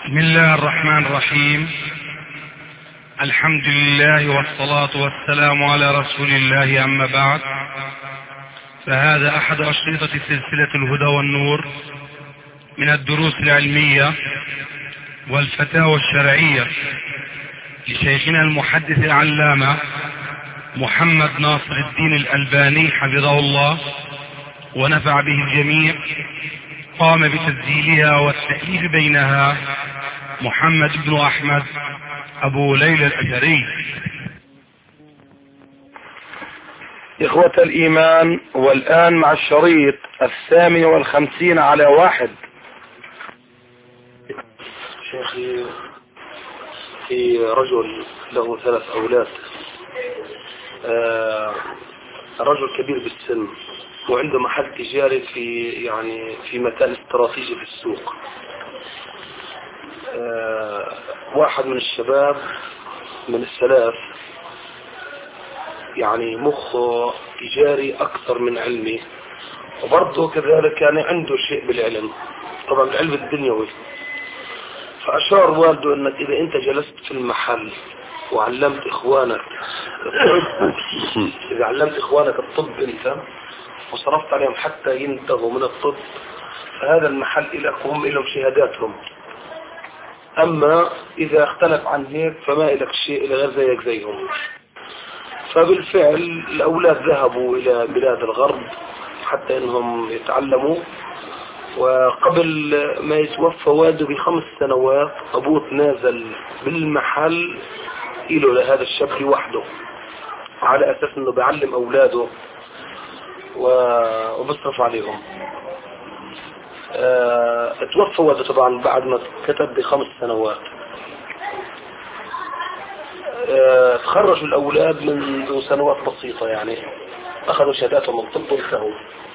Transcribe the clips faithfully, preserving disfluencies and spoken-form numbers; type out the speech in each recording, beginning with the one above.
بسم الله الرحمن الرحيم. الحمد لله والصلاة والسلام على رسول الله، أما بعد، فهذا أحد أشرطة سلسلة الهدى والنور من الدروس العلمية والفتاوى الشرعية لشيخنا المحدث العلامة محمد ناصر الدين الألباني حفظه الله ونفع به الجميع. قام بتسجيلها والتأليف بينها محمد بن أحمد أبو ليلى الأثري. إخوة الإيمان، والآن مع الشريط الثامن والخمسين على واحد. شيخي، في رجل له ثلاث أولاد، آه رجل كبير بالسن وعنده محل تجاري في يعني في مكان استراتيجي في السوق. آه واحد من الشباب من السلاف يعني مخه تجاري أكثر من علمي، وبرضه كذلك يعني عنده شيء بالعلم، طبعا العلم الدنيوي. فأشار والده أنك إذا أنت جلست في المحل وعلمت إخوانك الطب، إذا علمت إخوانك الطب أنت وصرفت عليهم حتى ينتهوا من الطب، فهذا المحل لك وهم لهم شهاداتهم. أما إذا اختلف عن هيك فما لك شيء إلا غير زيك زيهم. فبالفعل الأولاد ذهبوا إلى بلاد الغرب حتى إنهم يتعلموا، وقبل ما يتوفى والده بخمس سنوات أبوه نازل بالمحل إله لهذا الشاب لوحده على أساس إنه بيعلم أولاده وبصرف عليهم. اه توفى والده طبعا بعد ما كتب بخمس سنوات. اه تخرجوا الأولاد من سنوات بسيطة، يعني أخذوا شهاداتهم من الطب وانتهوا.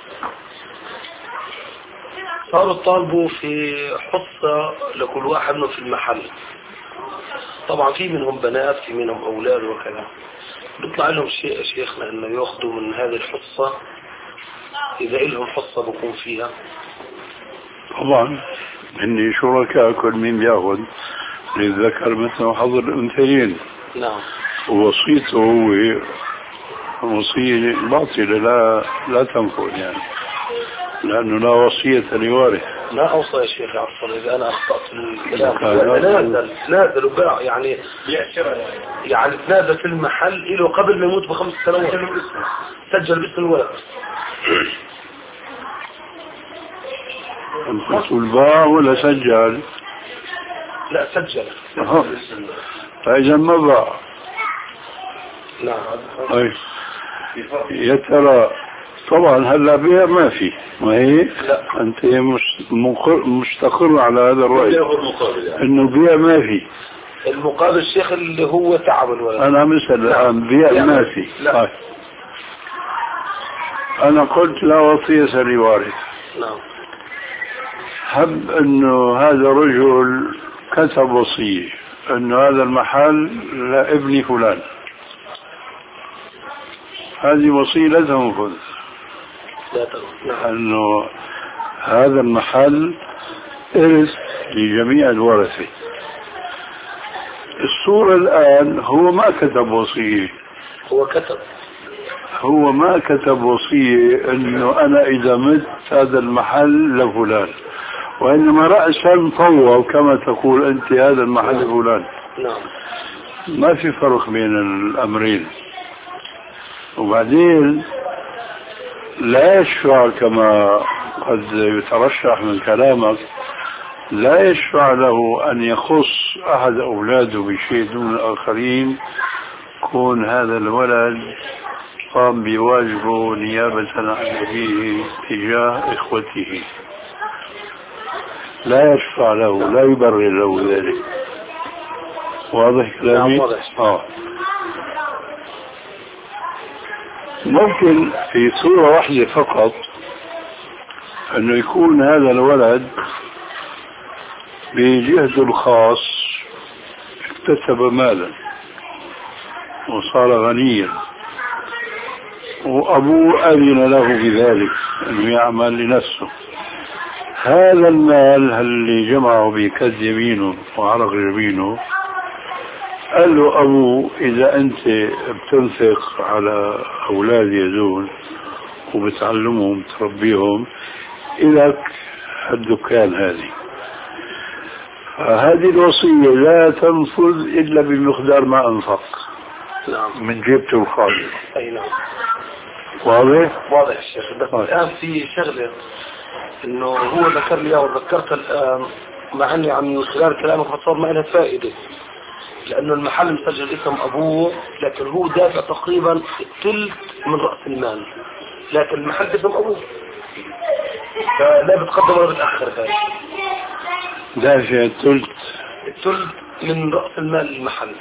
صاروا طالبوا في حصة لكل واحد منهم في المحل. طبعا في منهم بنات، في منهم أولاد وكذا. بيطلع لهم شيء يا شيخنا إنه يأخذوا من هذه الحصة، إذا إلهم حصة بكون فيها. طبعا إني شركاء، كل مين بياخذ للذكر مثل حظ الأنثيين. نعم. ووصيته هو وصية باطلة لا لا تنفذ، يعني لأنه لا وصية لوارث. لا أوصى يا شيخ، عفوا إذا أنا أخطأت في الكلام. نازل نازل وباع، يعني يعني تنازل في المحل له قبل ما يموت بخمس سنوات. سجل باسم الولد. أنت تقول باع ولا سجل؟ لا سجل. أه. فإذا ما باع. نعم. أي يا ترى طبعا هلا بيع ما في، ما هي لا. أنت مستقر على هذا الرأي يعني. إنه بيع ما في. المقابل الشيخ اللي هو تعب الولد. أنا مثل الآن بيع ما في. لا. أنا قلت لا وصية لوارث. نعم. هب إنه هذا رجل كتب وصية إنه هذا المحل لابن فلان، هذه وصية لا تنفذ، لأنه هذا المحل إرث لجميع الورثة. الصورة الآن هو ما كتب وصية، هو كتب هو ما كتب وصية إنه أنا إذا مت هذا المحل لفلان، وإنما رأسا طوى كما تقول أنت هذا المحل نعم. فلان. نعم. ما في فرق بين الأمرين. وبعدين لا يشفع كما قد يترشح من كلامك، لا يشفع له أن يخص أحد أولاده بشيء دون الآخرين، كون هذا الولد قام بواجبه نيابة عن أبيه تجاه إخوته، لا يشفع له، لا يبرر له ذلك. واضح كلامي؟ نعم واضح. آه. ممكن في صورة واحدة فقط أنه يكون هذا الولد بجهده الخاص اكتسب مالا وصار غنيا، وأبوه أذن له بذلك أنه يعمل لنفسه، هذا المال اللي جمعه بكد يمينه وعرق جبينه، قال له أبوه إذا أنت بتنفق على أولادي هذول وبتعلمهم تربيهم إلك الدكان هذه، فهذه الوصية لا تنفذ إلا بمقدار ما أنفق نعم من جيبته الخاص. أي نعم واضح؟ واضح الشيخ. بس الآن في شغلة إنه هو ذكر لي وذكرت الآن، مع إني عم من خلال كلامك فصار ما لها فائدة، لأنه المحل مسجل اسم أبوه لكن هو دافع تقريبا الثلث من رأس المال، لكن المحل اسم أبوه، فلا بتقدم ولا بتأخر. هاي دافع الثلث الثلث من رأس المال المحل.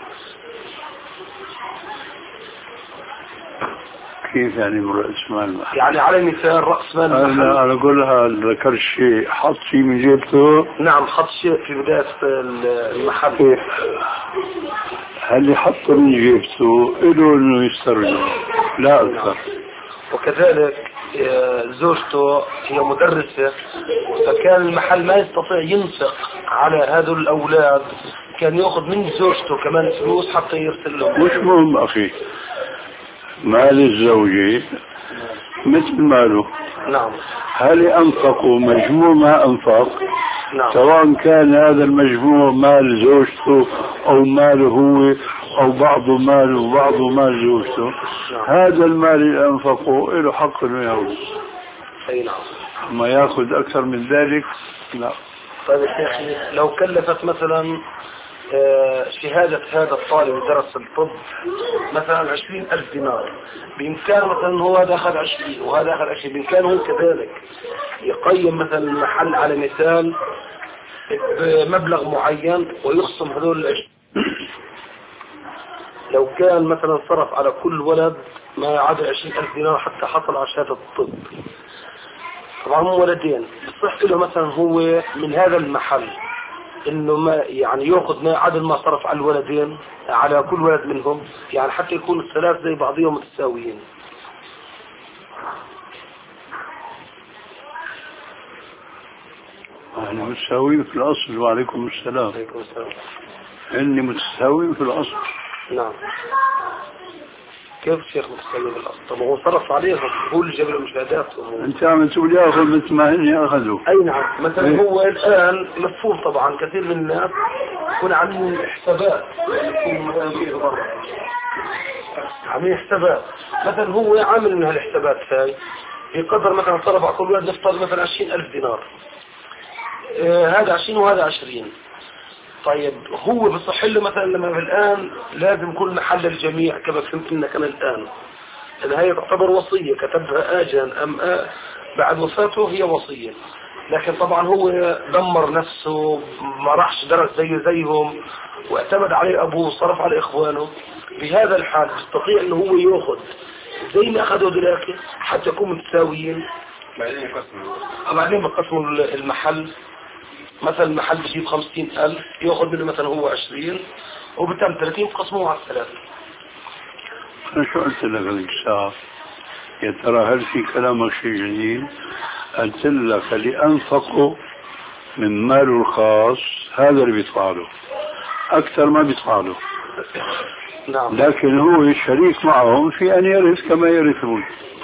كيف يعني من رأس مال المحل؟ يعني على مثال رأس مال المحل، أنا أنا أقولها ذكر شيء حط شيء من جيبته. نعم حط شيء في بداية المحل. كيف؟ هل حطه من جيبته إله إنه يسترجع لا أكثر. وكذلك زوجته هي مدرسة، فكان المحل ما يستطيع ينفق على هذول الأولاد، كان يأخذ من زوجته كمان فلوس حتى يرسل لهم. مش مهم أخي، مال الزوجة مثل ماله. نعم. هل أنفقوا مجموع ما أنفق؟ نعم. سواء كان هذا المجموع مال زوجته أو ماله هو أو بعض ماله وبعض مال زوجته. نعم. هذا المال اللي أنفقه له حق إنه يأخذ. أي نعم. ما يأخذ أكثر من ذلك لا. طيب يا أخي لو كلفت مثلا شهادة هذا الطالب درس الطب مثلا عشرين ألف دينار، بإمكانه مثلا هو هذا أخذ عشرين وهذا أخذ عشرين، بإمكانه كذلك يقيم مثلا المحل على مثال بمبلغ معين ويخصم هذول العشرين. لو كان مثلا صرف على كل ولد ما يعادل عشرين ألف دينار حتى حصل على شهادة الطب، طبعا هم ولدين، بصح له مثلا هو من هذا المحل انه ما يعني ياخذ ما عدد ما صرف على الولدين على كل ولد منهم، يعني حتى يكون الثلاث زي بعضهم متساويين. يعني متساويين في الأصل. وعليكم السلام. عليكم السلام. إني متساويين في الأصل. نعم. كيف الشيخ متساوي بالأصل؟ طب هو صرف عليهم، هو اللي جاب له مشاهدات. أنت عم تقول ياخذ مثل ما هن أخذوا. أي نعم. مثلا إيه؟ هو الآن مفهوم طبعا كثير من الناس يكون عاملين حسابات، يكون مثلا عاملين حسابات، مثلا هو عامل من هالحسابات هاي بقدر مثلا صرف على كل واحد نفترض مثلا عشرين ألف دينار، آه هذا عشرين وهذا عشرين. طيب هو بصح له مثلا لما الآن لازم كل محل الجميع كما فهمت لنا كان الآن، لأن هي تعتبر وصية كتبها آجان أم آه بعد وفاته هي وصية، لكن طبعا هو دمر نفسه ما راحش درس زي زيهم واعتمد عليه أبوه صرف على إخوانه. بهذا الحال يستطيع أنه هو يأخذ زي ما أخذوا ذلك حتى يكونوا متساويين. بعدين يقسموا بعدين بقسموا المحل، مثلا المحل بجيب خمسين ألف يأخذ منه مثلا هو عشرين وبتم ثلاثين قسموه على الثلاثة. أنا شو قلت لك هذيك الساعة؟ يا ترى هل في كلامك شيء جديد؟ قلت لك اللي أنفقوا من ماله الخاص هذا اللي بيدفع له، أكثر ما بيدفع له. نعم. لكن هو شريك معهم في أن يرث كما يرثون.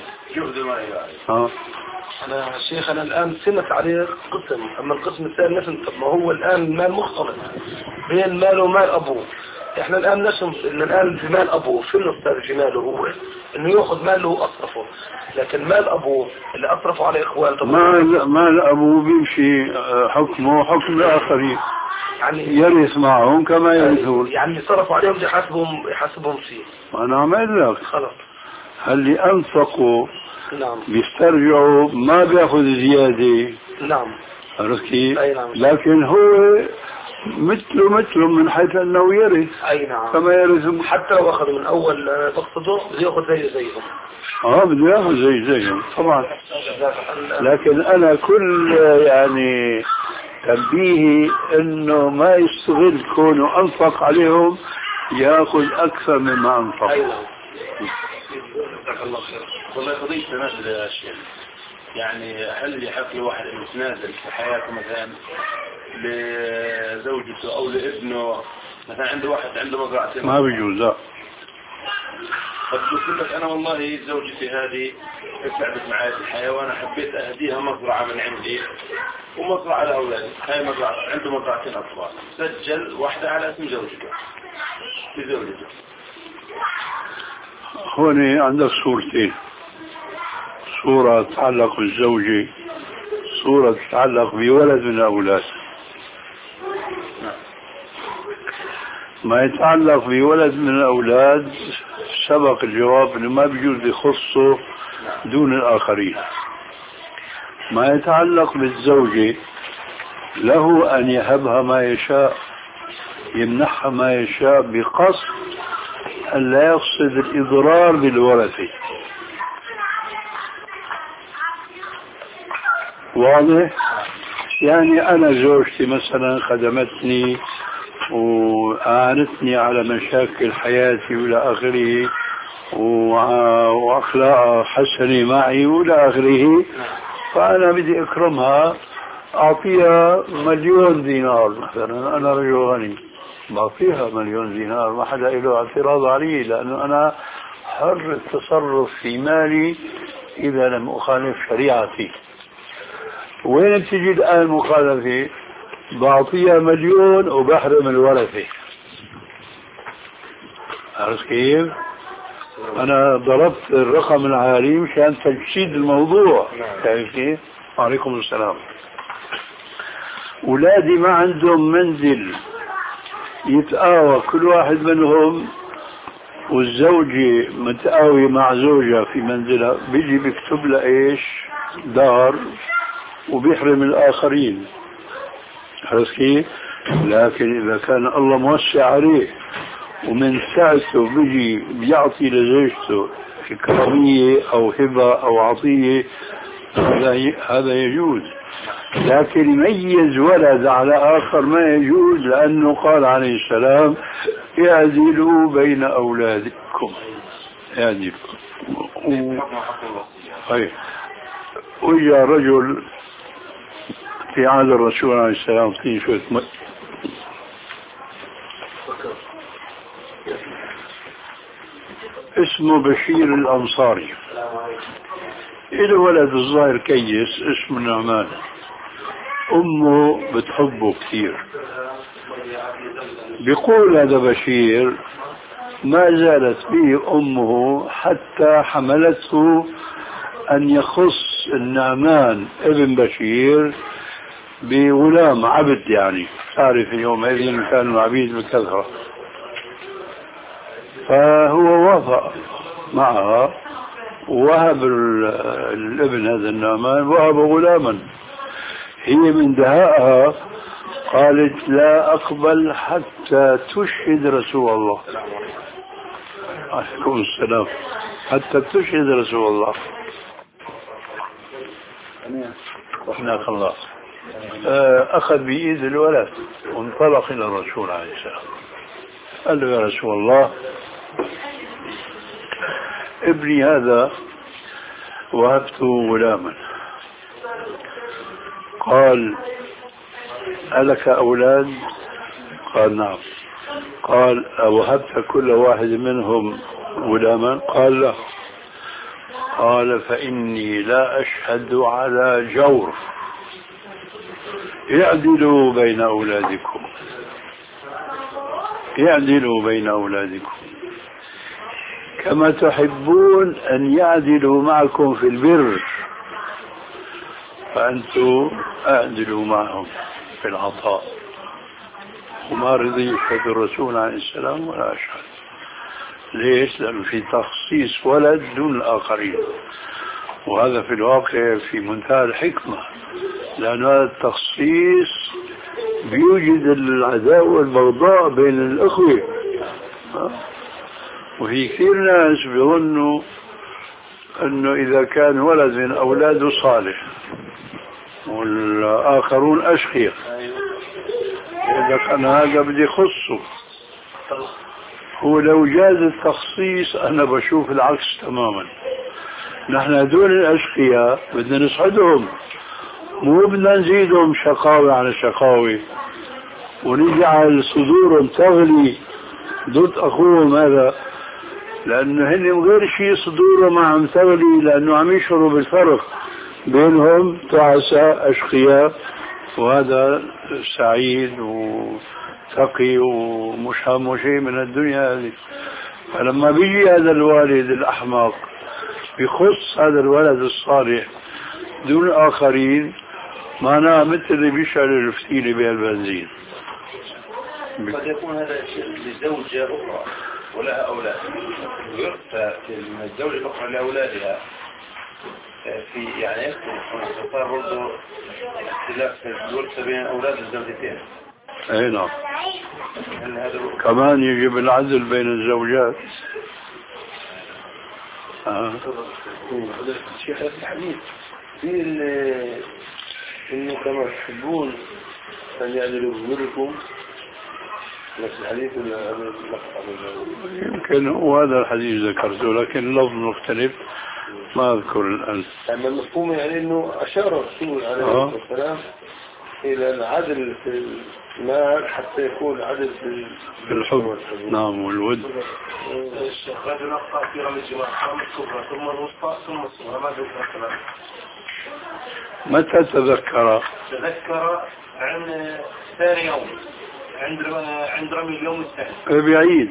ها. أنا شيخ أنا الآن سمت عليه قسم، أما القسم الثاني نفهم. طب ما هو الآن المال مختلط بين ماله ومال أبوه. إحنا الآن نشمس إن الآن في مال أبوه شو نفترض في ماله هو إنه يأخذ ماله وأصرفه، لكن مال أبوه اللي أصرفه على إخوانه مال مال أبوه بيمشي حكمه حكم الآخرين، يعني يرث معهم كما يرثون، يعني صرفوا عليهم يحاسبهم يحاسبهم فيه. أنا عمل لك خلاص. اللي أنفقوا نعم بيسترجعوا ما بياخذ زيادة. نعم. عرفت كيف؟ نعم. لكن هو مثله مثله من حيث أنه يرث. أي نعم. كما يرث حتى لو أخذ من أول تقصده بده يأخذ زي زيهم. اه بده ياخذ زي زيهم طبعا. لكن أنا كل يعني تنبيهي إنه ما يستغل كونه أنفق عليهم يأخذ أكثر مما أنفق. أي نعم. جزاك الله خير. والله قضية تنازل يا شيخ. يعني هل يحق لواحد انه يتنازل في حياته مثلا لزوجته او لابنه؟ مثلا عنده واحد عنده مزرعتين. ما بيجوز. لا. طب يقول لك انا والله زوجتي هذه تعبت معي في الحياه وانا حبيت اهديها مزرعه من عندي ومزرعه لاولادي. هاي مزرعه، عنده مزرعتين اطفال، سجل واحده على اسم زوجته بزوجته. هون عندك صورتين، صورة تتعلق بالزوجة، صورة تتعلق بولد من الأولاد. ما يتعلق بولد من الأولاد سبق الجواب انه ما بيجوز يخصه دون الآخرين. ما يتعلق بالزوجة له أن يهبها ما يشاء، يمنحها ما يشاء بقصد أن لا يقصد الإضرار بالورثة. واضح؟ يعني أنا زوجتي مثلا خدمتني وأعانتني على مشاكل حياتي وإلى آخره، وأخلاقها حسنة معي وإلى آخره، فأنا بدي أكرمها، أعطيها مليون دينار مثلا. أنا رجل غني بعطيها مليون دينار، ما حدا له اعتراض علي، لأنه أنا حر التصرف في مالي إذا لم أخالف شريعتي. وين بتجي الآن المخالفة؟ بعطيها مليون وبحرم الورثة. عرفت كيف؟ أنا ضربت الرقم العالي مشان تجسيد الموضوع. تعرف كيف؟ وعليكم السلام. أولادي ما عندهم منزل يتآوى كل واحد منهم، والزوجة متآوية مع زوجها في منزلها، بيجي بيكتب لها إيش؟ دار، وبيحرم الآخرين. عرفت كيف؟ لكن إذا كان الله موسع عليه ومن ساعته بيجي بيعطي لزوجته إكرامية أو هبة أو عطية، هذا يجوز. لكن يميز ولد على آخر ما يجوز، لأنه قال عليه السلام اعدلوا بين أولادكم. اعدلوا. و... وجاء رجل في عهد الرسول عليه السلام في شوية م... اسمه بشير الأنصاري، إله ولد الظاهر كيس اسمه نعمان، أمه بتحبه كثير. بيقول هذا بشير ما زالت به أمه حتى حملته أن يخص النعمان ابن بشير بغلام عبد. يعني تعرف يومئذ كانوا العبيد بكثرة، فهو وافق معها ووهب الابن هذا النعمان، وهب غلاما. هي من دهائها قالت لا أقبل حتى تشهد رسول الله عليكم السلام، حتى تشهد رسول الله. وإحنا خلاص أخذ بإيد الولد وانطلق إلى الرسول عليه السلام، قال له يا رسول الله ابني هذا وهبته غلاما. قال ألك أولاد؟ قال نعم. قال أوهبت كل واحد منهم غلاما؟ قال لا. قال فإني لا أشهد على جور، اعدلوا بين أولادكم، اعدلوا بين أولادكم كما تحبون أن يعدلوا معكم في البر، فأنتم أعدلوا معهم في العطاء. وما رضي يشهد الرسول عليه السلام ولا أشهد. ليش؟ لأنه في تخصيص ولد دون الآخرين، وهذا في الواقع في منتهى الحكمة، لأن هذا التخصيص بيوجد العداوة والبغضاء بين الأخوة. وفي كثير ناس بيظنوا أنه إذا كان ولد من أولاده صالح والآخرون أشقياء، إذا كان هذا بدي يخصه. هو لو جاز التخصيص أنا بشوف العكس تماما، نحن هدول الأشقياء بدنا نسعدهم، مو بدنا نزيدهم شقاوة على شقاوة ونجعل صدورهم تغلي ضد أخوهم هذا، لأنه هن غير شيء صدورهم عم تغلي لأنه عم يشعروا بالفرق بينهم تعساء أشقياء، وهذا سعيد وتقي ومش همه شيء من الدنيا هذه. فلما بيجي هذا الوالد الأحمق بيخص هذا الولد الصالح دون آخرين، معناه مثل اللي بيشعل الفتيلة بالبنزين. قد يكون هذا لزوجة أخرى ولها أولاد، ويرثى من الزوجة الأخرى لأولادها في يعني صار برضه اختلاف في الورثة بين أولاد الزوجتين. أي نعم. كمان يجب العدل بين الزوجات. آه. الشيخ الحديث في إنه كما تحبون أن يعدلوا بذلكم نفس الحديث ولا يمكن هو هذا الحديث ذكرته لكن اللفظ مختلف ما أذكر الآن. أما المفهوم يعني إنه أشار الرسول عليه الصلاة والسلام إلى العدل في المال حتى يكون عدل في الحب. نعم والود. الشيخ رجل أخطأ في رمي الجماعة حرم الكبرى ثم الوسطى ثم الصغرى ما ذكر الكلام. متى تذكر؟ تذكر عن ثاني يوم عند عند رمي اليوم الثاني. بعيد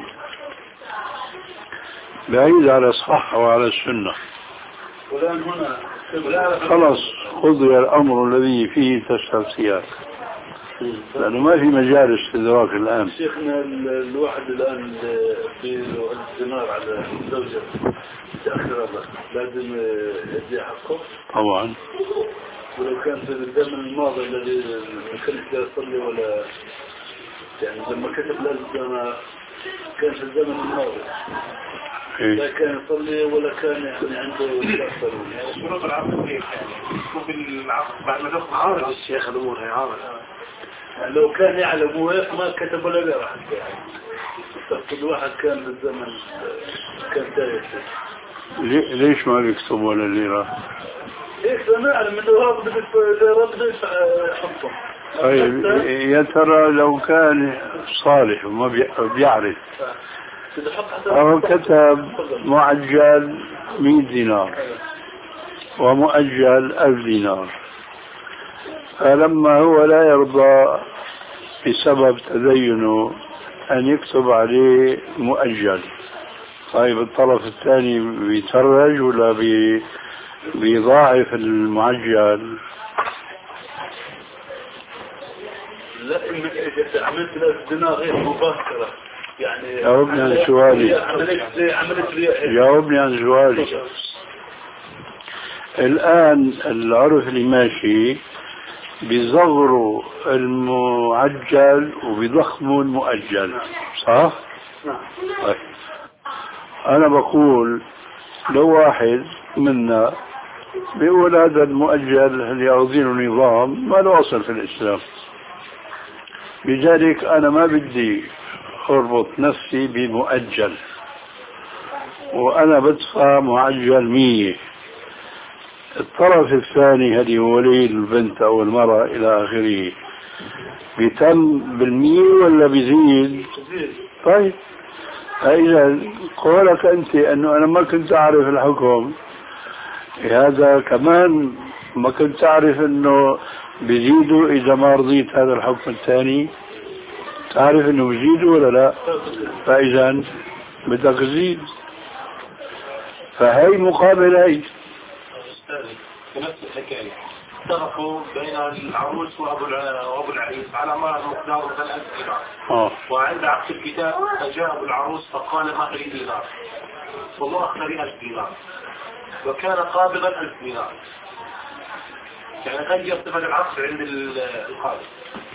بعيد على الصح وعلى السنة. والآن هنا خلاص قضي الأمر الذي فيه تستفسير لأنه ما في مجال استدراك الآن. شيخنا الواحد الآن في الدينار على الزوجة تأخر لازم يدي حقه طبعا، ولو كان في الزمن الماضي الذي ما كانش يصلي ولا يعني لما كتب لازم كان في الزمن الماضي لا كان يصلي ولا كان يعني عنده يصلي. شروط العقد كيف يعني؟ شوف العقد بعد ما تاخذ عارض الشيخ الأمور هي عارض. لو كان يعلم وياك ما كتب ولا بيرح يعني. كل واحد كان بالزمن كان تاريخ. ليش ما بيكتب ولا ليرة؟ هيك ما أعلم إنه رب رب يحطه. طيب يا ترى لو كان صالح وما بيعرف أو كتب معجل مئة دينار ومؤجل ألف دينار، فلما هو لا يرضى بسبب تدينه أن يكتب عليه مؤجل، طيب الطرف الثاني بيترج ولا بي بيضاعف المعجل؟ لا إذا عملت ثلاث دينار غير مباشرة يعني. جاوبني عن سؤالي. جاوبني عن سؤالي. الآن العرف اللي ماشي بيصغروا المعجل وبيضخموا المؤجل، صح؟ نعم. طيب أنا بقول لو واحد منا بيقول هذا المؤجل اللي يعطينه نظام ما له أصل في الإسلام، لذلك أنا ما بدي أربط نفسي بمؤجل وأنا بدفع معجل مية. الطرف الثاني هذه ولي البنت أو المرأة إلى آخره بيتم بالمية ولا بيزيد؟ طيب فإذا قولك أنت أنه أنا ما كنت أعرف الحكم، هذا كمان ما كنت أعرف أنه بيزيدوا إذا ما رضيت هذا الحكم الثاني، تعرف أنه بيزيدوا ولا لا؟ فإذا بدك تزيد، فهي مقابل هي. في نفس الحكاية اتفقوا بين العروس وأبو وأبو العريس على مهر مقداره مثلا ألف دينار. آه. وعند عقد الكتاب فجاء أبو العروس فقال مهري دينار والله أخذ ألف دينار وكان قابضا ألف دينار، يعني غير صفة العقد عند القاضي.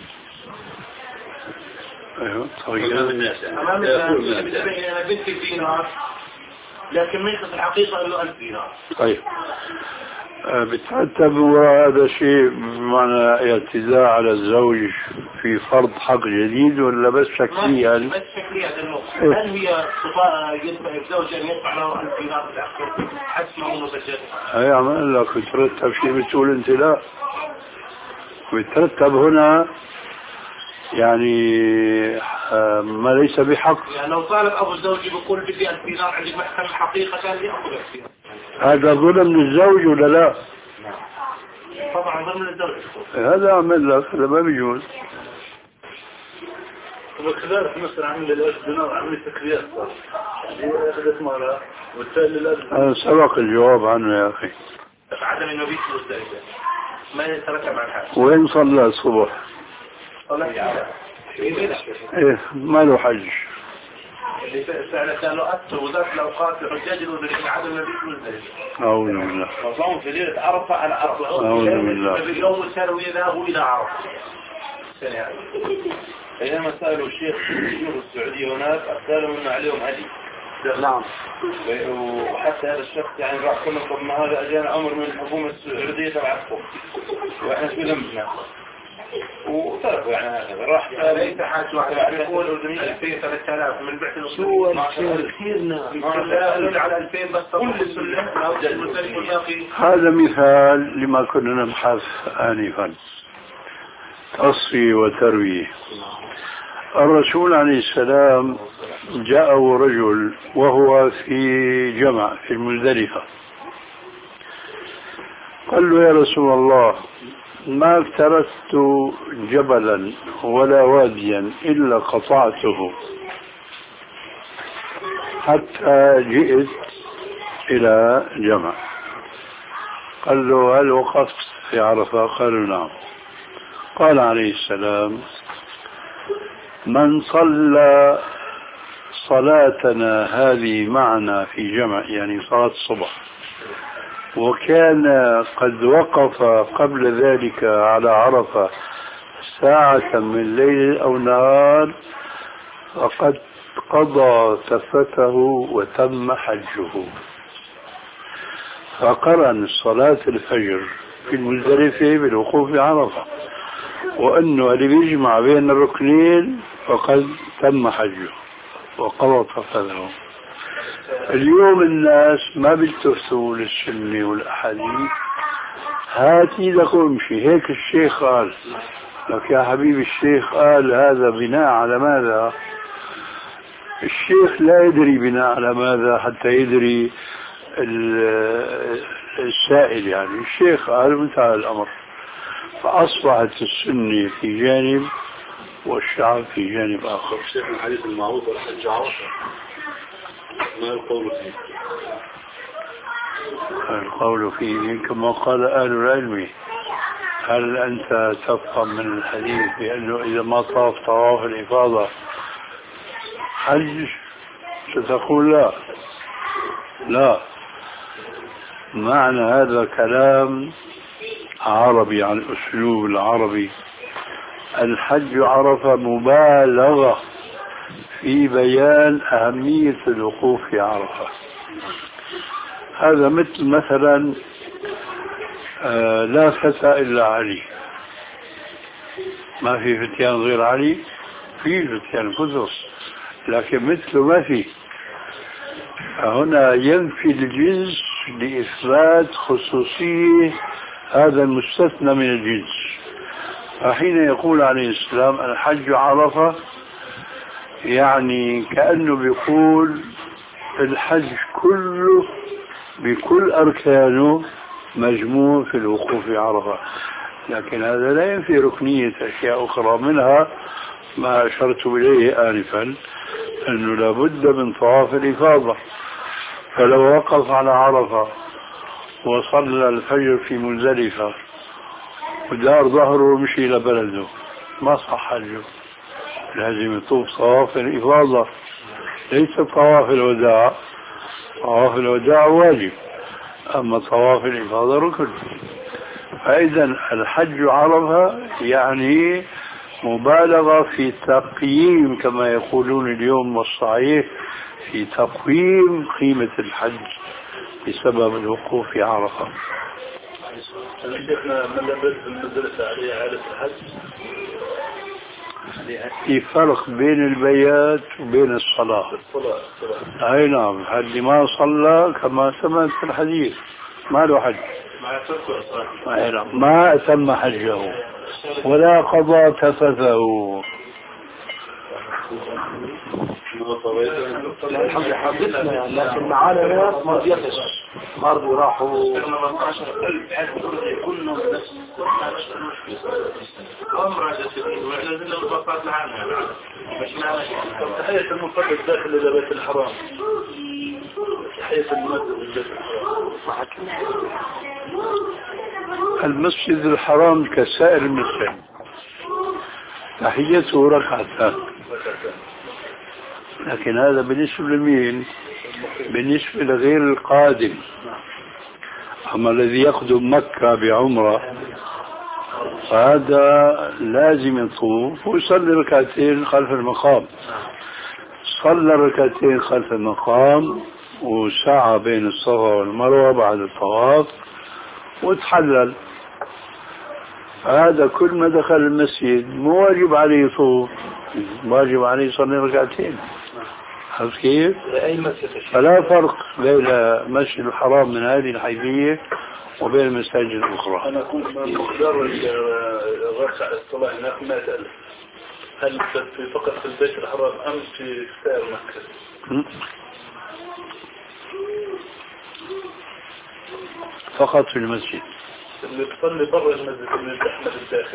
ايوه طيب. أمام الناس بتبين أنا بنت الدينار لكن ليس في الحقيقة إنه ألف دينار. طيب بترتب هذا شيء بمعنى اعتداء على الزوج في فرض حق جديد ولا بس شكليا؟ يعني بس شكليا هل هي صفاء يدفع الزوج ان يدفع له ألف دينار بالاخر حسب ما مسجل؟ اي عم لك بترتب شيء بتقول انت لا. بترتب هنا يعني ما ليس بحق. يعني لو طالب ابو الزوج بيقول بدي ألف دينار عند المحكمة حقيقة ياخذ ألف دينار. هذا ظلم للزوج ولا لا؟ طبعا ظلم للزوج. هذا عمل لك هذا ما بيجوز. وكذلك مثلا عمل الألف دينار عمل تكريات يعني أخذت مرة والتالي الألف. أنا سبق الجواب عنه يا أخي. عدم المبيت مستعجل ما يترتب على الحاج. وين صلى الصبح؟ إيه ما له حج. اللي فعلا كانوا أكثر وذات الأوقات لحجاج الوزن عدم المبيت مستعجل. أعوذ بالله. وصوم في ليلة عرفة على عرفة. أعوذ بالله. اليوم الثانوي ذهبوا إلى عرفة. أيام سألوا الشيخ الشيوخ السعودية هناك أسألوا أن عليهم هدي. نعم. وحتى هذا الشخص يعني راح كنا طب ما هذا أجانا أمر من الحكومة السعودية تبعكم وإحنا شو ذنبنا وتركوا يعني هذا راح ليس حاجة واحد يقول ألفين ثلاثة آلاف من بعث شو كثيرنا على ألفين بس كل السنة. هذا مثال لما كنا نبحث آنفا تصفي وتروي. الرسول عليه السلام جاءه رجل وهو في جمع في المزدلفة قال له يا رسول الله ما افترست جبلا ولا واديا إلا قطعته حتى جئت إلى جمع. قال له هل وقفت في عرفة؟ قالوا نعم. قال عليه السلام من صلى صلاتنا هذه معنا في جمع يعني صلاة الصبح وكان قد وقف قبل ذلك على عرفة ساعة من ليل أو نهار فقد قضى تفته وتم حجه. فقرن صلاة الفجر في المزدلفة بالوقوف بعرفة وأنه اللي بيجمع بين الركنين فقد تم حجه وقضى تفته. اليوم الناس ما بيلتفتوا للسنة والأحاديث هات ايدك وامشي هيك الشيخ قال لك يا حبيبي الشيخ قال هذا بناء على ماذا؟ الشيخ لا يدري بناء على ماذا حتى يدري السائل يعني الشيخ قال منتهى الأمر. فأصبحت السنة في جانب والشعب في جانب آخر. الشيخ الحديث المعروف والحج عرفة ما القول فيه؟ القول فيه كما قال أهل العلم. هل أنت تفهم من الحديث بأنه إذا ما طاف طواف الإفاضة حج؟ ستقول لا لا. معنى هذا كلام عربي عن الأسلوب العربي. الحج عرفة مبالغة في بيان أهمية الوقوف في عرفة. هذا مثل مثلا آه لا فتى إلا علي. ما في فتيان غير علي؟ في فتيان كثر لكن مثله ما في. هنا ينفي الجنس لإثبات خصوصية هذا المستثنى من الجنس. فحين يقول عليه السلام الحج عرفة يعني كأنه بيقول الحج كله بكل أركانه مجموع في الوقوف في عرفة. لكن هذا لا ينفي ركنية أشياء أخرى منها ما أشرت إليه آنفا أنه لابد من طواف الإفاضة. فلو وقف على عرفة وصلى الفجر في مزدلفة ودار ظهره ومشي إلى بلده ما صح حجه. لازم يطوف طواف الإفاضة ليس طواف الوداع. طواف الوداع واجب أما طواف الإفاضة ركن. فإذا الحج عرفة يعني مبالغة في تقييم كما يقولون اليوم والصحيح في تقويم قيمة الحج بسبب الوقوف في عرفة. شيخنا من لبس المدرسة عليه عادة الحج. في فرق بين البيات وبين الصلاة. الصلاة الصلاة. أي نعم، اللي ما صلى كما ثبت في الحديث ما له حج. أي نعم، ما أتم حجه ولا قضى تفثه. حدثنا لكن معانا ناس ما بيقش مرضوا راحوا كلهم نفس أمر جسدي ولازم نبطل عنها مش معنى تحية المصلي الداخل إلى بيت الحرام. تحية المسجد البيت الحرام. المسجد الحرام كسائر المسجد تحيته ركعتان، لكن هذا بالنسبة لمين؟ بالنسبة لغير القادم. أما الذي يقدم مكة بعمرة فهذا لازم يطوف ويصلي ركعتين خلف المقام. صلى ركعتين خلف المقام وسعى بين الصفا والمروة بعد الطواف وتحلل. هذا كل ما دخل المسجد مو واجب عليه يطوف، واجب عليه يصلي ركعتين. عرفت كيف؟ فلا فرق بين مسجد الحرام من هذه الحيثية وبين المساجد الأخرى. أنا كنت مدرج غرس على الصلاة هناك ما سأل هل في فقط في البيت الحرام أم في سائر مكة؟ فقط في المسجد. اللي بتصلي برا المسجد اللي تحمل الداخل.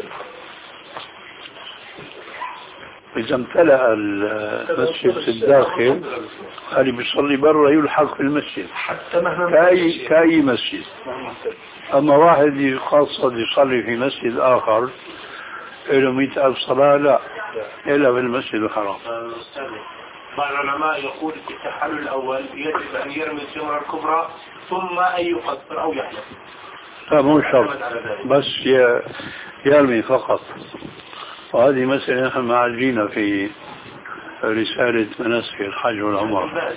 إذا امتلأ المسجد في الداخل اللي بيصلي برا يلحق في المسجد حتى مهما كأي, كأي مسجد. أما واحد خاصة يصلي في مسجد آخر له مئة ألف صلاة لا إلا في المسجد الحرام. بعض العلماء يقول في التحلل الأول يجب أن يرمي الجمرة الكبرى ثم أن يقصر أو يحلق. لا مو شرط، بس يرمي فقط. وهذه مسألة نحن معالجينها في رسالة مناسك الحج والعمرة.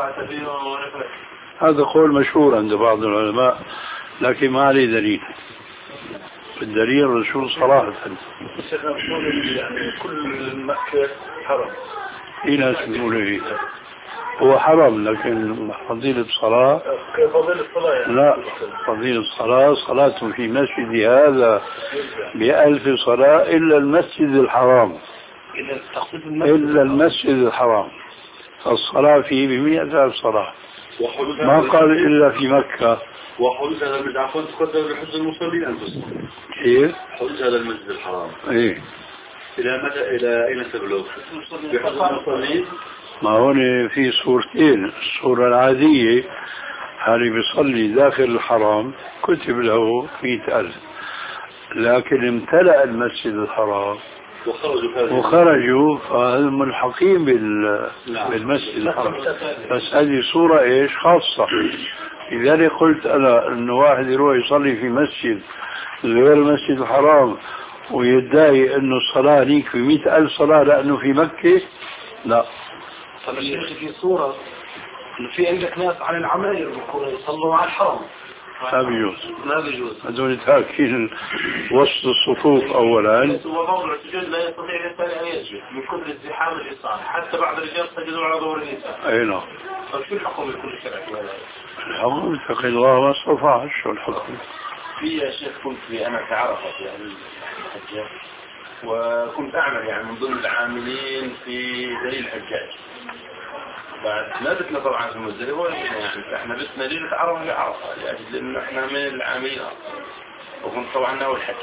هذا قول مشهور عند بعض العلماء لكن ما عليه دليل. الدليل الرسول صراحة يعني كل مكة حرم. في ناس بيقولوا هو حرم لكن فضيلة الصلاة فضيلة الصلاة يعني. لا، فضيلة الصلاة صلاة في مسجد هذا بألف صلاة إلا المسجد الحرام، إلا المسجد الحرام الصلاة فيه بمئة ألف صلاة. ما قال إلا في مكة. وحدود هذا المسجد عفوا تقدر بحفظ المصلين أنفسهم. كيف؟ حدود هذا المسجد الحرام. إيه. إلى متى إلى أين تبلغ؟ بحفظ المصلين. ما هون في صورتين، الصورة العادية اللي بيصلي داخل الحرام كتب له مئة ألف، لكن امتلأ المسجد الحرام وخرجوا وخرجوا فهم ملحقين بال... بالمسجد الحرام. بس هذه صورة ايش خاصة. لذلك قلت انا انه واحد يروح يصلي في مسجد غير المسجد الحرام ويدعي انه الصلاة ليك في مئة ألف صلاة لانه في مكة، لا. طب الشيخ في صورة انه في عندك ناس على العماير بيكونوا يصلوا على الحرم. ما بيجوز. ما بيجوز. هذول تاكين وسط الصفوف اولا. وموضع السجود لا يستطيع الانسان ان يسجد من كثر الزحام الحصان، حتى بعض الرجال سجدوا على ظهور النساء. اي نعم. طيب شو الحكم يكون الشرعي؟ الحكم اتقي الله ما استطاع. شو الحكم؟ في يا شيخ كنت في انا في عرفه في الحجاج وكنت اعمل يعني من ضمن العاملين في دليل الحجاج. بعد ما بتنا طبعا في المزدلفة يعني احنا بتنا ليلة عرفة لعرفة لأجل لأنه احنا من العاملين وكنت طبعا ناوي الحج.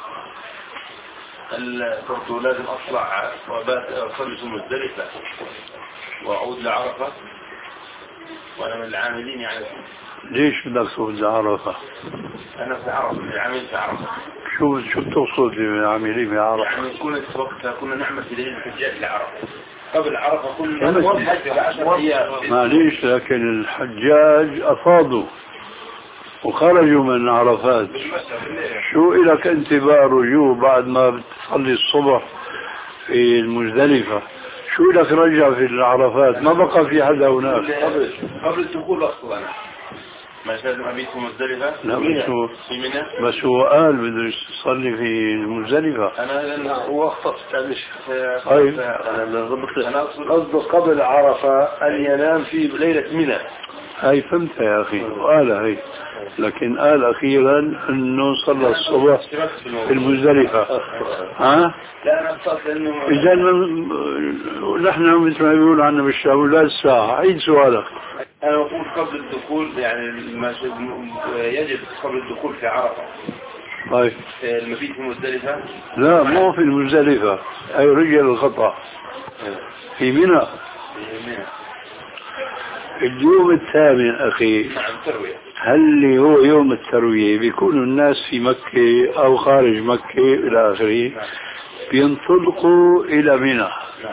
برضو لازم أطلع وبات أصلي في المزدلفة وأعود لعرفة وأنا من العاملين يعني. ليش بدك تفوز عرفة؟ أنا في عرفة من العاملين في عرفة. شو شو تقصد بالعاملين في عرفة؟ يعني كنا وقتها كنا نعمل في دليل الحجاج لعرفة. قبل عرفة كنا حج بعشر أيام. معليش لكن الحجاج أفاضوا وخرجوا من عرفات. شو إلك أنت بقى رجوع بعد ما بتصلي الصبح في المزدلفة؟ شو لك رجع في العرفات؟ ما بقى في حدا هناك. قبل قبل الدخول أصلا مش لازم أبيت في مزدلفة؟ لا بس هو في منى؟ بس هو قال بده يصلي في مزدلفة. أنا لأن هو أخطأ تعليش. طيب أنا قصده قبل عرفة أن ينام في ليلة منى. هاي فهمتها يا أخي وقال هاي، لكن قال أخيرا أنه صلى الصبح في المزدلفة. ها؟ لا أنا أخطأت لأنه إذا نحن مثل ما بيقول عنا بالشام لا الساعة. عيد سؤالك. أنا أقول قبل الدخول يعني يجب قبل الدخول في عرفة. طيب المبيت في مزدلفة؟ لا مو في المزدلفة، أي رجل الخطأ في منى. في منى اليوم الثامن أخي. نعم تروية. هل اللي هو يوم التروية بيكون الناس في مكة أو خارج مكة إلى آخره بينطلقوا إلى منى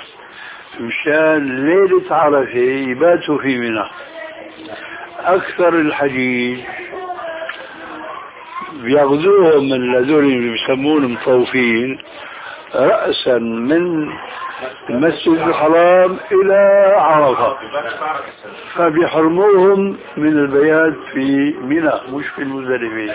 مشان ليلة عرفة يباتوا في منى. أكثر الحجيج بياخذوهم من الذول اللي بيسمون مطوفين رأسا من المسجد الحرام إلى عرفة، فبيحرموهم من البيات في منى مش في المزدلفة.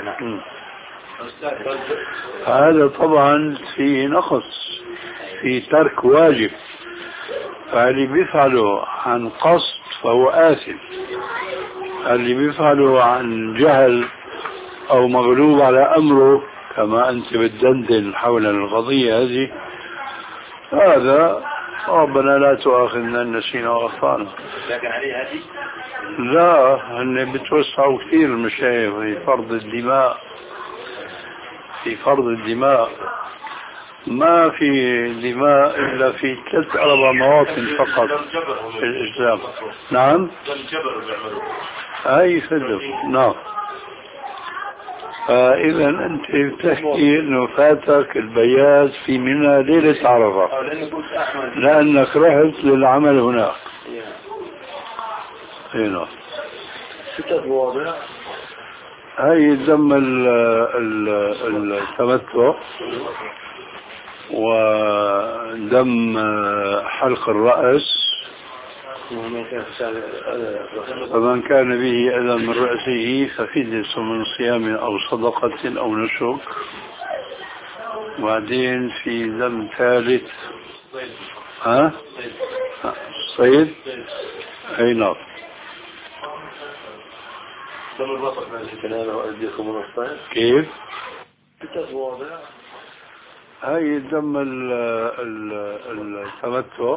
هذا طبعا في نقص، في ترك واجب، فاللي بيفعله عن قصد فهو آثم، اللي بيفعله عن جهل أو مغلوب على أمره كما أنت بتدندن حول القضية هذه، هذا ربنا لا تؤاخذنا إن نسينا وأخطأنا. لكن عليه هذه لا، هن بتوسعوا كثير المشايخ في فرض الدماء، في فرض الدماء ما في دماء إلا في ثلاث أربع مواطن فقط في الإسلام. نعم أي خدم. نعم. فإذا أنت بتحكي إنه فاتك البيات في منى ليلة عرفة لأنك رحت للعمل هناك. هنا ستة مواضيع. هاي دم التمتع ودم حلق الرأس، فمن كان به أذى من رأسه ففدية من صيام أو صدقة أو نسك. وبعدين في دم ثالث ها صيد. أي نعم. دم البصر لكن أنا أؤديكم من الصيد. كيف؟ ستة مواضيع. هاي دم التمتع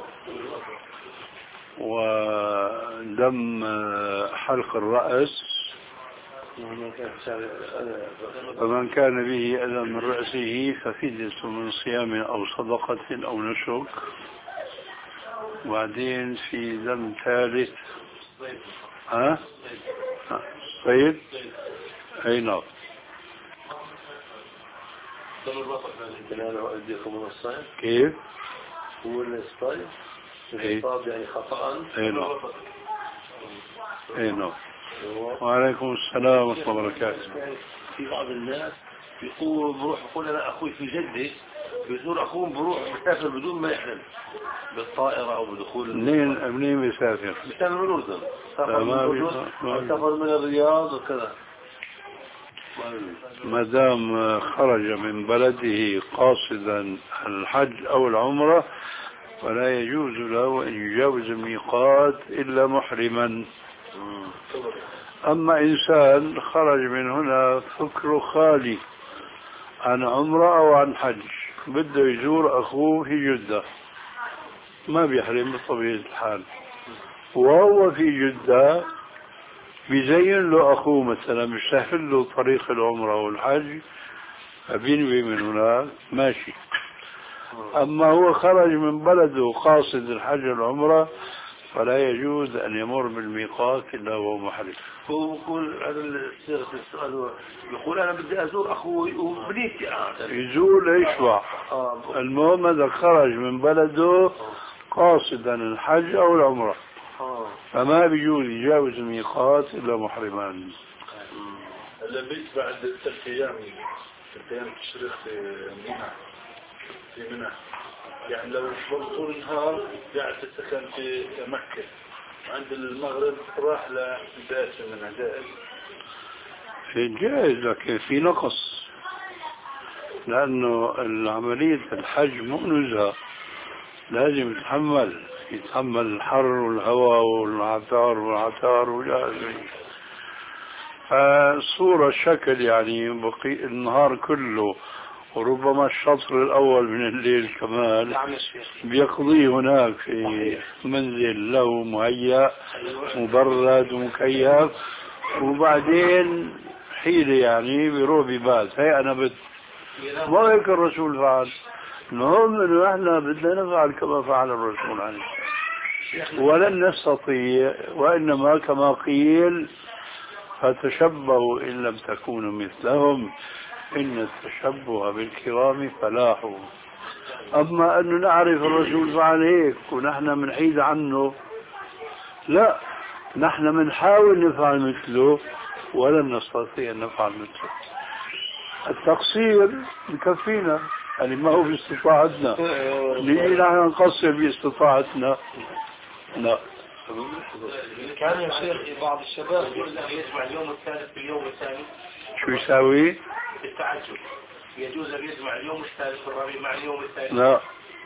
ودم حلق الرأس، فمن كان به أذى من رأسه ففدية من صيام أو صدقة أو نسك. وبعدين في دم ثالث ها صيد. أي نعم. دم البصر لكن أنا أؤديكم من الصيد. كيف؟ هو الصيد الصاد يعني خطأ. أي نعم. أي نعم. وعليكم السلام ورحمة الله وبركاته. في بعض الناس بيقول بروح يقول أنا أخوي في جدة بيزور أخوهم بروح بيسافر بدون ما يحلم بالطائرة أو بدخول. منين منين بيسافر؟ بيسافر من الأردن. سافر من الأردن سافر من الرياض وكذا. ما دام خرج من بلده قاصدا الحج أو العمرة فلا يجوز له أن يجاوز الميقات إلا محرما. أما إنسان خرج من هنا فكره خالي عن عمرة أو عن حج بده يزور أخوه في جدة ما بيحرم بطبيعة الحال، وهو في جدة بيزين له أخوه مثلا بيسهل له طريق العمرة والحج فبينوي من هناك ماشي. أما هو خرج من بلده قاصد الحج والعمرة فلا يجوز أن يمر بالميقات إلا وهو محرم. هو يقول هذا صيغة السؤال هو يقول أنا بدي أزور أخوي وبنيتي يزور يشبع. المهم هذا خرج من بلده قاصدا الحج أو العمرة فما بيجوز يجاوز الميقات إلا محرمان. اللبيت بعد ثلاث أيام ثلاث أيام تشريق في منى في منى يعني لو طول النهار قاعد تسكن في مكة عند المغرب راح لداش من جائز في جائز لكن في نقص، لأنه العملية الحج مو نزهة، لازم يتحمل يتحمل الحر والهواء والعطار والعطار والجاهزين. فالصورة شكل يعني بقي النهار كله وربما الشطر الأول من الليل كمان بيقضي هناك في منزل له مهيأ مبرد ومكيف، وبعدين حيلة يعني بيروح ببات. هي أنا بد ما هيك الرسول فعل، المهم إنه إحنا بدنا نفعل كما فعل الرسول عليه الصلاة، ولن نستطيع، وإنما كما قيل فتشبهوا إن لم تكونوا مثلهم إن التشبه بالكرام فلاح. أما أن نعرف الرسول فعل هيك ونحن منحيد عنه، لا، نحن منحاول نفعل مثله ولن نستطيع أن نفعل مثله. التقصير بكفينا، يعني ما هو باستطاعتنا نيجي نحن نقصر باستطاعتنا، لا. كان يا شيخ بعض الشباب يجمع اليوم الثالث باليوم الثاني، شو يساوي؟ بالتعجب يجوز أن يجمع اليوم الثالث والرابع مع اليوم الثالث؟ لا،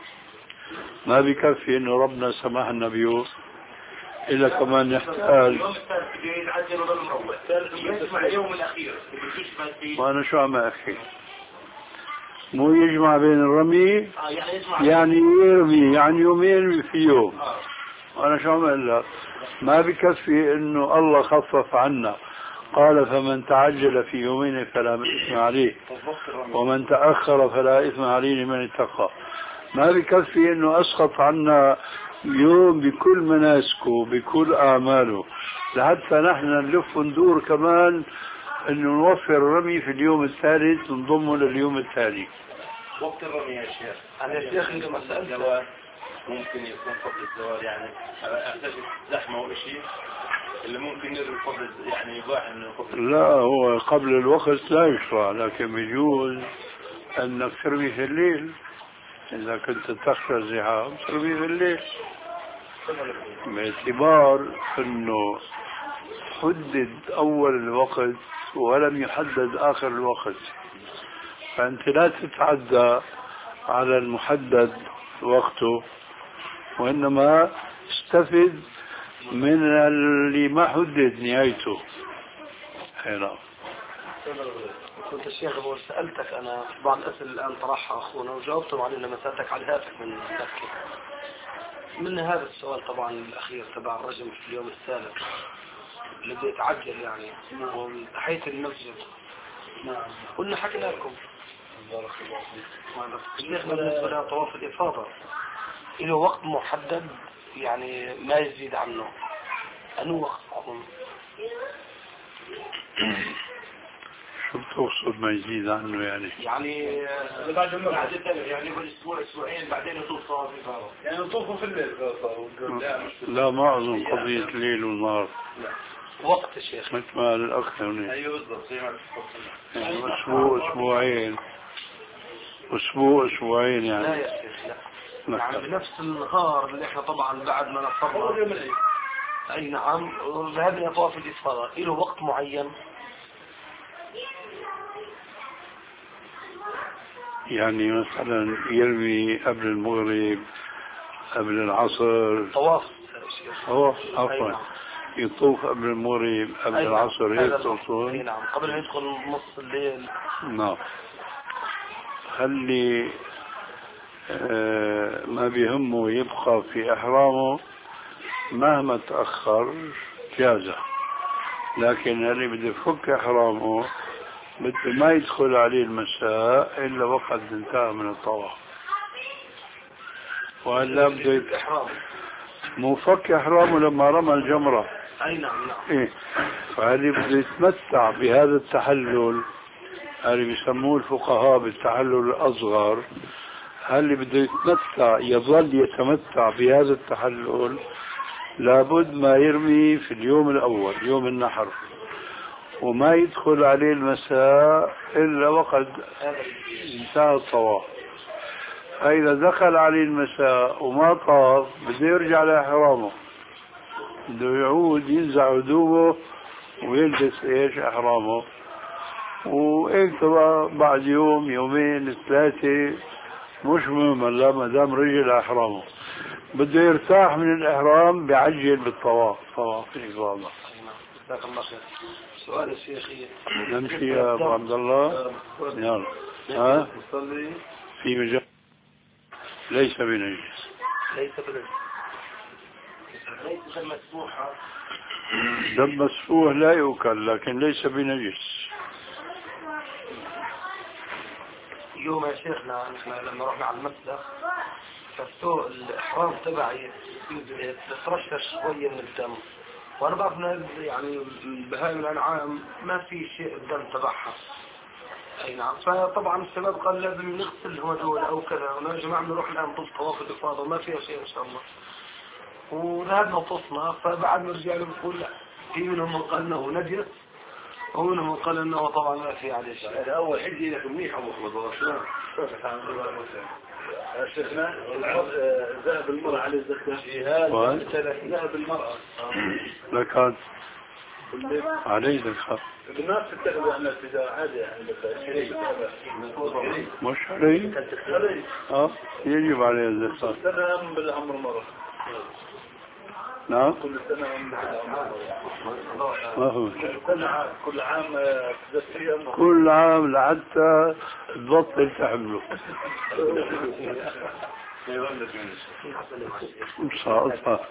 ما بكفي إنه ربنا سمح النبي إلا كمان نحتاج اليوم الثالث بده يتعجل ولا المروح يجمع اليوم الأخير. وأنا شو عم أحكي؟ مو يجمع بين الرمي آه يعني, يجمع يعني يرمي يعني يومين في يوم. آه. وأنا شو عم أقول لك؟ ما بكفي إنه الله خفف عنا، قال فمن تعجل في يومين فلا إثم عليه ومن تأخر فلا إثم عليه لمن اتقى. ما بكفي إنه أسقط عنا يوم بكل مناسكه بكل أعماله، لحتى نحن نلف وندور كمان إنه نوفر الرمي في اليوم الثالث ونضمه لليوم التالي. وقت الرمي يا شيخ أنا يا شيخ لما سألت ممكن يكون قبل الزوال، يعني أعتقد زحمة أو شيء اللي ممكن يرمي قبل، يعني يباح إنه قبل. لا، هو قبل الوقت لا يشرع، لكن بيجوز أنك ترمي في الليل إذا كنت تخشى الزحام، ترمي في الليل، باعتبار أنه حدد أول الوقت ولم يحدد آخر الوقت، فأنت لا تتعدى على المحدد وقته، وإنما استفد من اللي ما حدد نهايته. هنا كنت الشيخ أبو سألتك أنا بعض الأسئلة الآن طرحها أخونا وجاوبتم عليه لما سألتك على الهاتف من ذلك. من هذا السؤال طبعا الأخير تبع الرجم في اليوم الثالث اللي بده يتعجل يعني وتحية المسجد، قلنا حكينا لكم الشيخ بالنسبة لها طواف الإفاضة له وقت محدد يعني ما يزيد عنه، أنه وقت أظن شو بتقصد ما يزيد عنه؟ يعني يعني بعد يعني بالأسبوع أسبوعين بعدين يطوف طواف الإفاضة، يعني يطوفوا في الليل. لا، ما أظن قضية ليل ونهار، وقت الشيخ مثل ما الأخ هنا أيوة بالضبط زي ما يعني أسبوع أسبوعين أسبوع أسبوعين يعني. لا يا شيخ لا، يعني بنفس النهار اللي احنا طبعا بعد ما نصرنا أي نعم ذهبنا طواف الإفاضة له وقت معين. يعني مثلا يرمي قبل المغرب قبل العصر طواف هو عفوا يطوف قبل المغرب قبل العصر هيك تقصد؟ اي نعم قبل ما يدخل نص الليل. نعم. خلي آه ما بيهمه يبقى في إحرامه مهما تأخر جازة، لكن اللي بده يفك إحرامه بده ما يدخل عليه المساء إلا وقت انتهى من الطواف، وهلا بده مو فك إحرامه لما رمى الجمرة. أي نعم نعم. إيه، فهذه بده يتمتع بهذا التحلل، هذا بيسموه الفقهاء بالتحلل الأصغر. هل بده يتمتع يظل يتمتع بهذا التحلل لابد ما يرمي في اليوم الأول يوم النحر، وما يدخل عليه المساء إلا وقد انتهى الطواف. فإذا دخل عليه المساء وما طاف بده يرجع لإحرامه، بده يعود ينزع هدومه ويلبس ايش احرامه، وهيك طبعا بعد يوم يومين ثلاثة مش مهم هلا ما دام رجع احرامه بده يرتاح من الاحرام بيعجل بالطواف طواف الافاضة. جزاك الله خير. سؤال يا شيخي، نمشي يا ابو عبد الله. يلا ها نصلي في مجال ليس بنجس. ليس بنجس. ليس مسموحة. دم مسفوح لا يؤكل لكن ليس بنجس. يوم يا شيخنا نحن لما رحنا على المسلخ فالسوق الإحرام تبعي تترشش شوية من الدم، وأنا بعرف يعني بهايم الأنعام ما في شيء الدم تبعها. أي نعم. فطبعا الشباب قال لازم نغسل هدول أو كذا، قلنا يا جماعة بنروح الآن نطوف طواف الإفاضة ما فيها شيء إن شاء الله. وذهبنا وطفنا، فبعد ما رجعنا بنقول لا، في منهم من قال انه نجس ومنهم من قال انه طبعا ما في عليه شيء. هذا اول حجه لك منيح ابو محمد والله. شيخنا ذهب المرأة على الزكاة. ذهب المرأة لكن عليه زكاة. الناس تتخذ عن التجارة عادي يعني مش عليه. اه يجب عليه الزكاة. سنة بالعمر مرة. نعم. كل سنة ما هو كل عام كل عام كل عام لحتى تبطل تحمله. صعبة.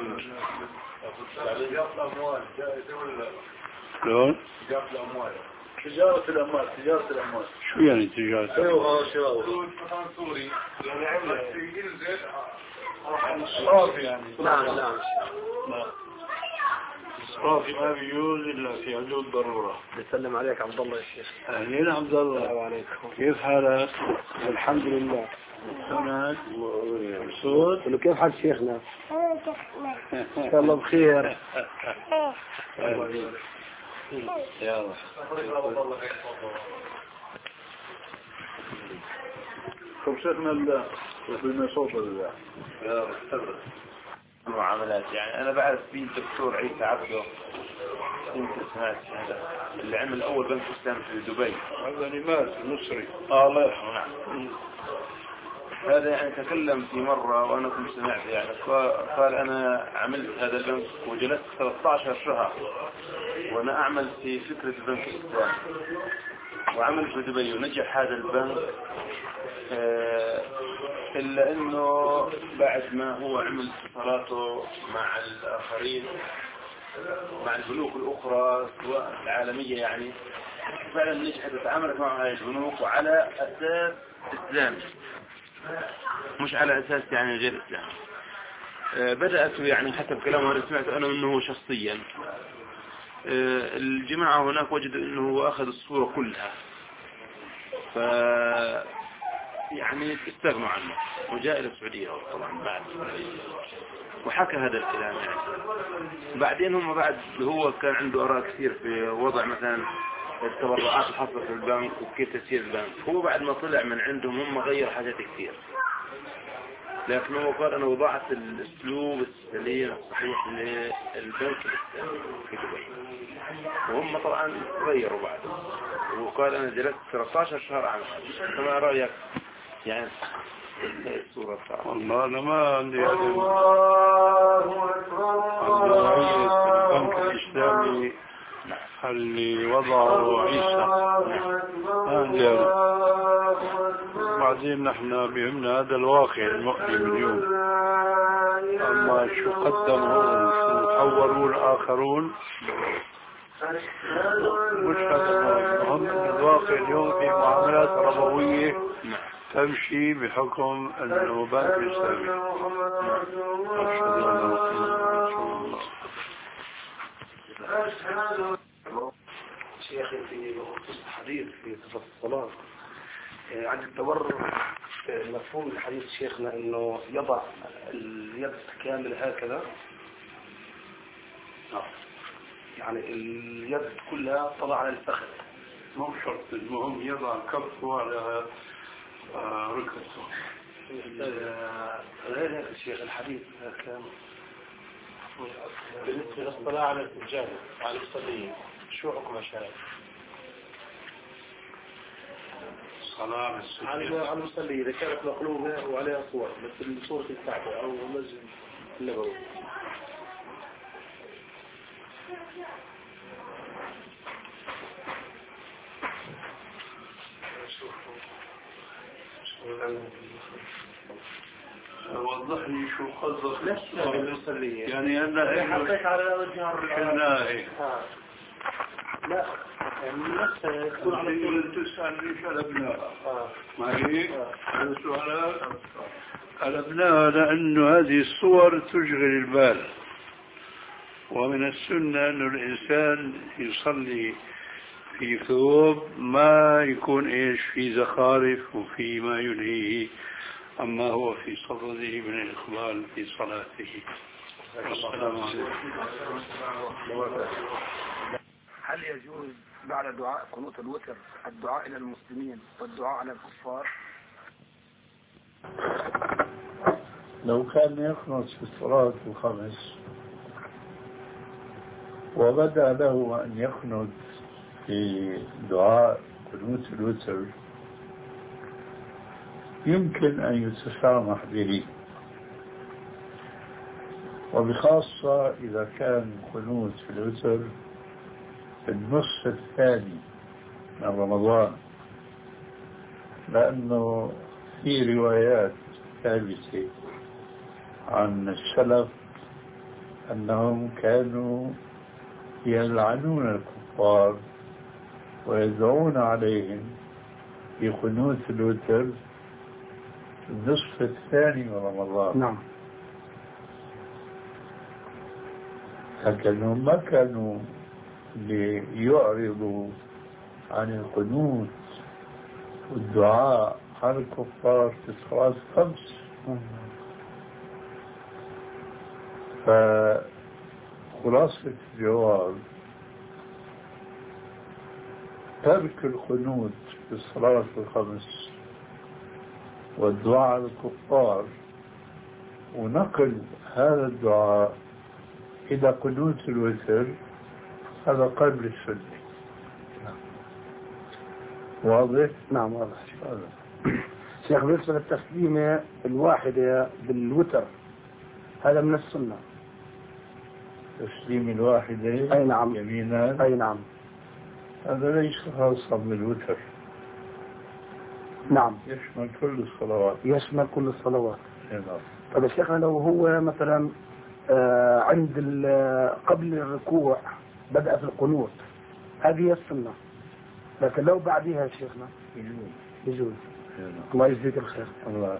شلون؟ تجارة الأموال تجارة الأموال. شو يعني تجارة؟ ايوه شو سوري يعني عمل ينزل صافي يعني. نعم نعم. الصافي ما بيجوز الا في حدود ضروره. بسلم عليك عبد الله يا شيخ. اهلين عبد الله. السلام عليكم. كيف حالك؟ الحمد لله. سنة مبسوط؟ قل له كيف حال شيخنا؟ ان شاء الله بخير. يلا طب شيخنا الله بما صوت الله يا استغرب معاملات. يعني انا بعرف في الدكتور عيسى عبده يمكن سمعت هذا اللي عمل اول بنك اسلامي في دبي. هذا نماذج مصري. اه الله يرحمه. نعم. هذا يعني تكلم في مرة وانا كنت سمعت يعني قال انا عملت هذا البنك وجلست ثلاثة عشر شهر وانا اعمل في فكرة البنك الاسلامي وعمل في دبي ونجح هذا البنك. آه إلا أنه بعد ما هو عمل اتصالاته مع الآخرين مع البنوك الأخرى سواء العالمية يعني فعلا نجحت وتعاملت مع هذه البنوك وعلى أساس إسلامي مش على أساس يعني غير إسلامي. آه بدأت يعني حسب كلامه أنا سمعت أنا منه شخصيا. آه الجماعة هناك وجدوا أنه أخذ الصورة كلها ف يعني استغنوا عنه وجاء إلى السعودية طبعا بعد وحكى هذا الكلام يعني. بعدين هم بعد هو كان عنده آراء كثير في وضع مثلا التبرعات الحصل في البنك وكيف تسير البنك. هو بعد ما طلع من عندهم هم غير حاجات كثير لكن هو قال أنا وضعت الأسلوب السليم الصحيح للبنك الإسلامي في دبي وهم طبعا غيروا بعده. وقال أنا جلست ثلاثة عشر شهر عام. فما رأيك يعني الصورة الصراحة؟ والله أنا ما عندي هذا البنك الإسلامي اللي وضعه عيسى ما عندي هذا. بعدين نحن بهمنا هذا الواقع المؤلم اليوم. أما شو قدموا وشو حولوا الآخرون مش هذا المهم. الواقع اليوم في معاملات ربوية تمشي بحكم أنه بنك إسلامي. شيخي في الحديث في صفة الصلاة عند التورع مفهوم الحديث شيخنا انه يضع اليد كاملة هكذا يعني اليد كلها طلع على الفخذ. مو شرط المهم يضع كفه على ركبته. غير هيك الشيخ الحديث كان بالنسبة للصلاة على السجادة على المصلين شو حكم الشرع؟ الصلاة على السجادة على المصلين إذا كانت مقلوبة وعليها صور مثل صورة الكعبة أو مسجد النبوي. وضح لي شو قصدك. نفسها بالمصلية يعني أنا حطيت على وجه الناهي. لا يعني نفسها تكون على طول. تسألني شو الأبناء ما هيك؟ هذا سؤال الأبناء، لأنه هذه الصور تشغل البال، ومن السنة أن الإنسان يصلي في ثوب ما يكون إيش في زخارف وفي ما يلهيه أما هو في صدده من الإقبال في صلاته. السلام عليكم. هل يجوز بعد دعاء قنوت الوتر الدعاء إلى المسلمين والدعاء على الكفار؟ لو كان يقنط في الصلاة الخمس وبدأ له أن يقنط في دعاء قنوت الوتر يمكن أن يتسامح به، وبخاصة إذا كان قنوت في الوتر في النصف الثاني من رمضان، لأنه في روايات ثابتة عن السلف أنهم كانوا يلعنون الكفار ويدعون عليهم في قنوت الوتر في النصف الثاني من رمضان. نعم. لكنهم ما كانوا ليعرضوا عن القنوت والدعاء على الكفار في الصلاة الخمس. فخلاصة الجواب ترك القنوت في الصلاة الخمس والدعاء على الكفار ونقل هذا الدعاء إلى قنوت الوتر هذا قبل السنة. واضح؟ نعم واضح. شيخ بالنسبة للتسليمة الواحدة بالوتر هذا من السنة. تسليم الواحدة أي نعم يمينا أي نعم هذا ليس خاصا بالوتر. نعم يشمل كل الصلوات. يشمل كل الصلوات. نعم. طيب يا شيخنا لو هو مثلا آه عند قبل الركوع بدأ في القنوت هذه السنة، لكن لو بعدها يا شيخنا يجوز. يجوز. الله يجزيك الخير. الله.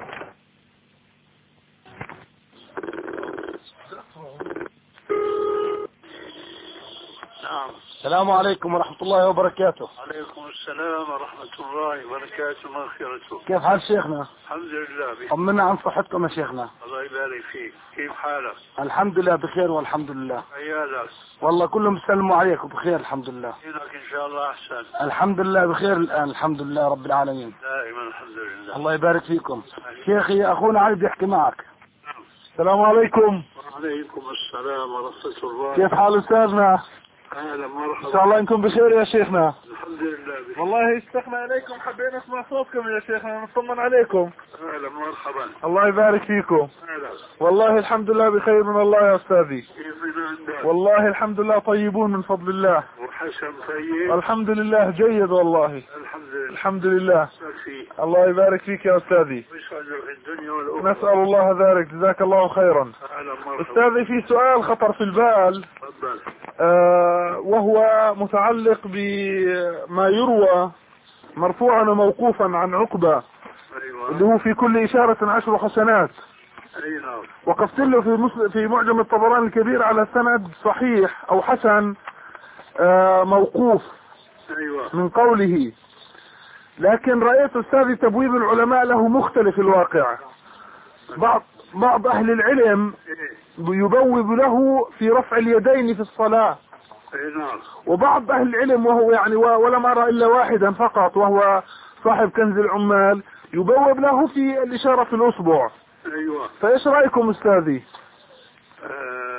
نعم. السلام عليكم ورحمة الله وبركاته. عليكم السلام ورحمة الله وبركاته ومغفرته. كيف حال شيخنا؟ الحمد لله. طمنا عن صحتكم يا شيخنا. الله يبارك فيك. كيف حالك؟ الحمد لله بخير والحمد لله. عيالك؟ والله كلهم بيسلموا عليك وبخير الحمد لله. إنك إن شاء الله أحسن. الحمد لله بخير الآن الحمد لله رب العالمين. دائما الحمد لله. الله يبارك فيكم. شيخي أخونا عايز يحكي معك. السلام عليكم. وعليكم السلام ورحمة الله. كيف حال أستاذنا؟ أهلا مرحبا. إن شاء الله إنكم بخير يا شيخنا. الحمد لله بخير. والله اشتقنا إليكم حبينا نسمع صوتكم يا شيخنا نطمن عليكم. أهلا مرحبا. الله يبارك فيكم. أهلا. والله الحمد لله بخير من الله يا أستاذي. كيف من عندك؟ والله الحمد لله طيبون من فضل الله. وحسن طيب؟ الحمد لله جيد والله. الحمد لله. الحمد لله. سفي. الله يبارك فيك يا أستاذي. ويسعدك في الدنيا والأخرى. نسأل الله ذلك جزاك الله خيرا. أهلا مرحبا. أستاذي في سؤال خطر في البال. تفضل. آه وهو متعلق بما يروى مرفوعا وموقوفا عن عقبة. أيوة. اللي هو في كل إشارة عشر حسنات. أي نعم. وقفت له في مسلم في معجم الطبراني الكبير على سند صحيح أو حسن آه موقوف. أيوة. من قوله، لكن رأيت أستاذي تبويب العلماء له مختلف الواقع. بعض بعض أهل العلم يبوب له في رفع اليدين في الصلاة. أي نعم. وبعض أهل العلم وهو يعني ولم أرى إلا واحدا فقط وهو صاحب كنز العمال يبوب له في الإشارة في الأصبع. أيوة. فإيش رأيكم أستاذي؟ آه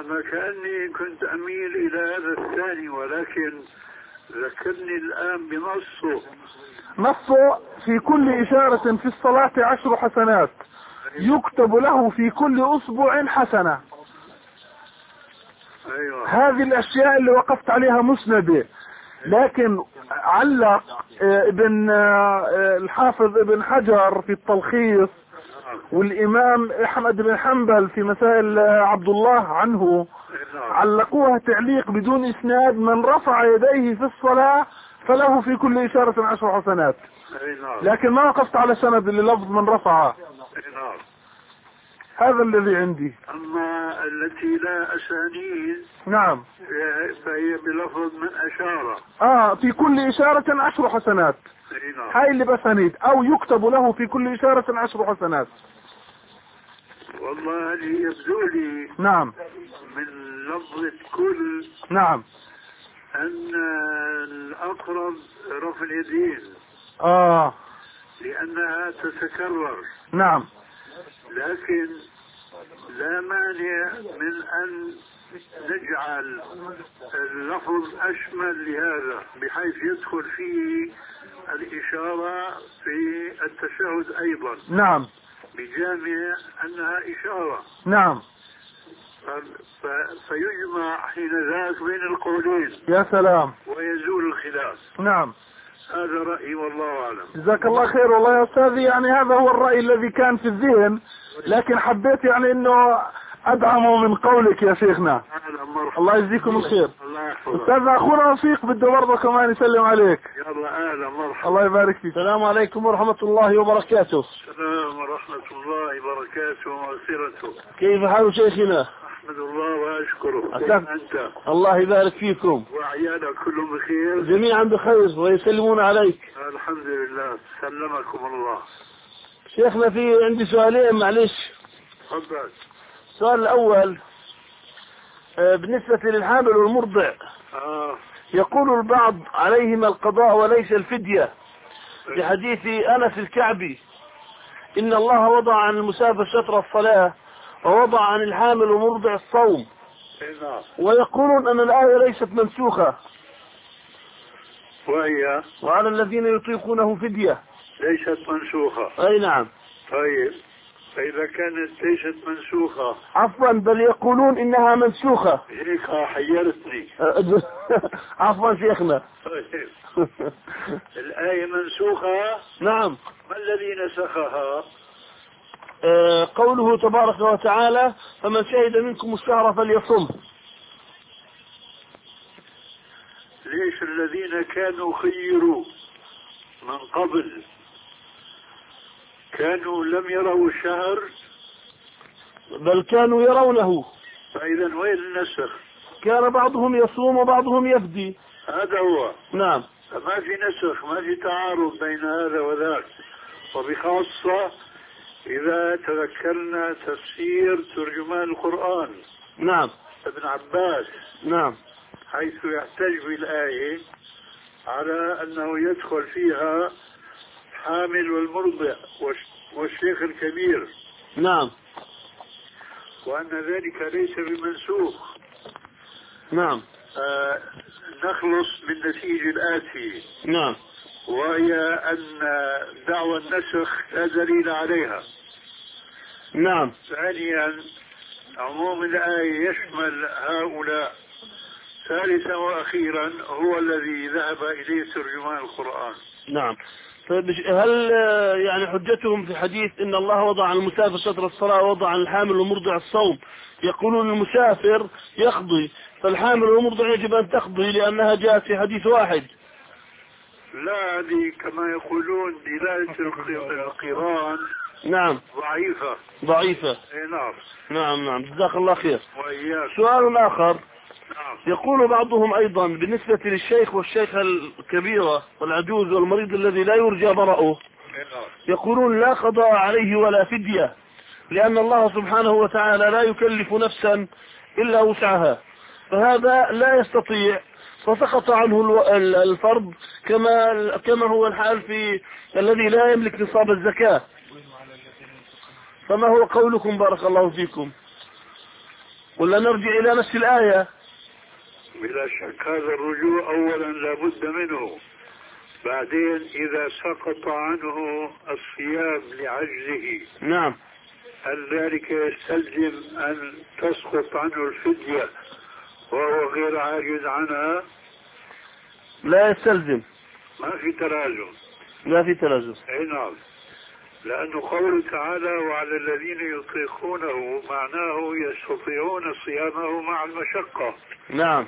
أنا كأني كنت أميل إلى هذا الثاني، ولكن ذكرني الآن بنصه. نصه في كل إشارة في الصلاة عشر حسنات، يكتب له في كل أسبوع حسنة. أيوة. هذه الأشياء اللي وقفت عليها مسندة، لكن علق ابن الحافظ ابن حجر في التلخيص والإمام أحمد بن حنبل في مسائل عبد الله عنه علقوها تعليق بدون إسناد: من رفع يديه في الصلاة فله في كل إشارة عشر حسنات. لكن ما وقفت على سند اللي لفظ من رفع. هذا الذي عندي. أما التي لا أسانيد نعم فهي بلفظ من أشارة. آه في كل إشارة عشر حسنات. هاي اللي بسانيد، أو يكتب له في كل إشارة عشر حسنات. والله يبدو لي نعم من لفظة كل نعم أن الأقرب رفع اليدين آه لأنها تتكرر. نعم. لكن لا مانع من أن نجعل اللفظ أشمل لهذا، بحيث يدخل فيه الإشارة في التشهد أيضا. نعم. بجامع أنها إشارة. نعم. فيجمع حين ذاك بين القولين. يا سلام. ويزول الخلاف. نعم. هذا رأيي والله أعلم. جزاك الله خير. والله يا أستاذي يعني هذا هو الرأي الذي كان في الذهن، لكن حبيت يعني إنه أدعمه من قولك يا شيخنا. الله يجزيكم الخير. أستاذنا أخونا رفيق بده برضه كمان يسلم عليك. يلا أهلا مرحبا. الله يبارك فيك. السلام عليكم ورحمة الله وبركاته. السلام ورحمة الله وبركاته ومغفرته. كيف حال شيخنا؟ أحمد الله وأشكره. أنت؟ الله يبارك فيكم. وعيالك كلهم بخير؟ جميعا بخير ويسلمون عليك. الحمد لله. سلمكم الله. شيخنا في عندي سؤالين معلش. تفضل. السؤال الأول بالنسبة للحامل والمرضع. آه. يقول البعض عليهما القضاء وليس الفدية، لحديث أنس الكعبي: إن الله وضع عن المسافر شطر الصلاة ووضع عن الحامل ومرضع الصوم. ويقولون أن الآية ليست منسوخة، وهي وعلى الذين يطيقونه فدية. ليست منسوخة. أي نعم. طيب فإذا كانت ليست منسوخة. عفوا بل يقولون إنها منسوخة. هيك حيرتني. عفوا شيخنا. طيب. الآية منسوخة. نعم. ما الذي نسخها؟ آه قوله تبارك وتعالى: فمن شهد منكم الشهر فليصم. ليش الذين كانوا خيروا من قبل كانوا لم يروا الشهر؟ بل كانوا يرونه. فإذا وين النسخ؟ كان بعضهم يصوم وبعضهم يفدي. هذا هو. نعم. ما في نسخ، ما في تعارض بين هذا وذاك، وبخاصة إذا تذكرنا تفسير ترجمان القرآن. نعم. ابن عباس. نعم. حيث يحتج بالآية على أنه يدخل فيها حامل والمرضع والشيخ الكبير. نعم. وأن ذلك ليس بمنسوخ. نعم. آه نخلص بالنتيجة الآتي. نعم. وهي أن دعوى النسخ لا دليل عليها. نعم. ثانيا عموم الآية يشمل هؤلاء. ثالثا وأخيرا هو الذي ذهب إليه ترجمان القرآن. نعم. طيب هل يعني حجتهم في حديث إن الله وضع عن المسافر شطر الصلاة ووضع عن الحامل ومرضع الصوم، يقولون المسافر يقضي فالحامل والمرضع يجب أن تقضي لأنها جاءت في حديث واحد؟ لا، هذه كما يقولون دلالة القرآن نعم ضعيفة. ضعيفة. اي نعم. نعم نعم جزاك الله خير. وإياك. سؤال آخر. نعم. يقول بعضهم أيضا بالنسبة للشيخ والشيخة الكبيرة والعجوز والمريض الذي لا يرجى برأه، يقولون لا قضاء عليه ولا فدية، لأن الله سبحانه وتعالى لا يكلف نفسا إلا وسعها، فهذا لا يستطيع فسقط عنه الفرض كما كما هو الحال في الذي لا يملك نصاب الزكاة. فما هو قولكم بارك الله فيكم؟ ولا نرجع إلى نفس الآية؟ بلا شك هذا الرجوع أولا لابد منه، بعدين إذا سقط عنه الصيام لعجزه نعم. هل ذلك يستلزم أن تسقط عنه الفدية وهو غير عاجز عنها؟ لا يستلزم، ما في تلازم. لا في تلازم. أي نعم، لأنه قوله تعالى وعلى الذين يطيقونه معناه يستطيعون صيامه مع المشقة. نعم.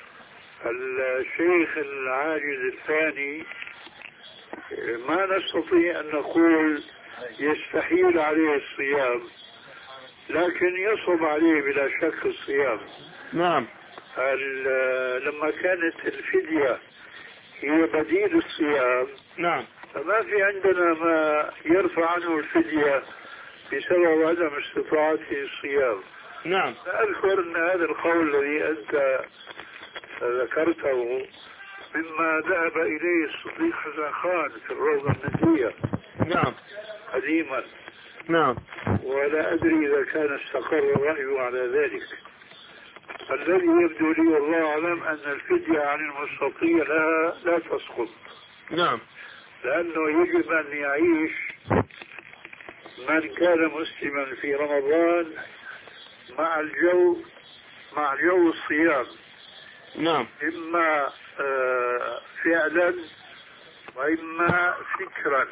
الشيخ العاجز الثاني ما نستطيع أن نقول يستحيل عليه الصيام، لكن يصعب عليه بلا شك الصيام. نعم. لما كانت الفدية هي بديل الصيام، نعم، فما في عندنا ما يرفع عنه الفدية بسبب عدم استطاعته الصيام. نعم. أذكر أن هذا القول الذي أنت ذكرته مما ذهب إليه الصديق حسن خان في الروضة النجية. نعم. قديما. نعم. ولا أدري إذا كان استقر رأيه على ذلك. الذي يبدو لي والله أعلم أن الفدية عن المستطيع لا, لا تسقط. نعم. لأنه يجب أن يعيش من كان مسلما في رمضان مع الجو مع جو الصيام. نعم. إما آه فعلا وإما فكرا.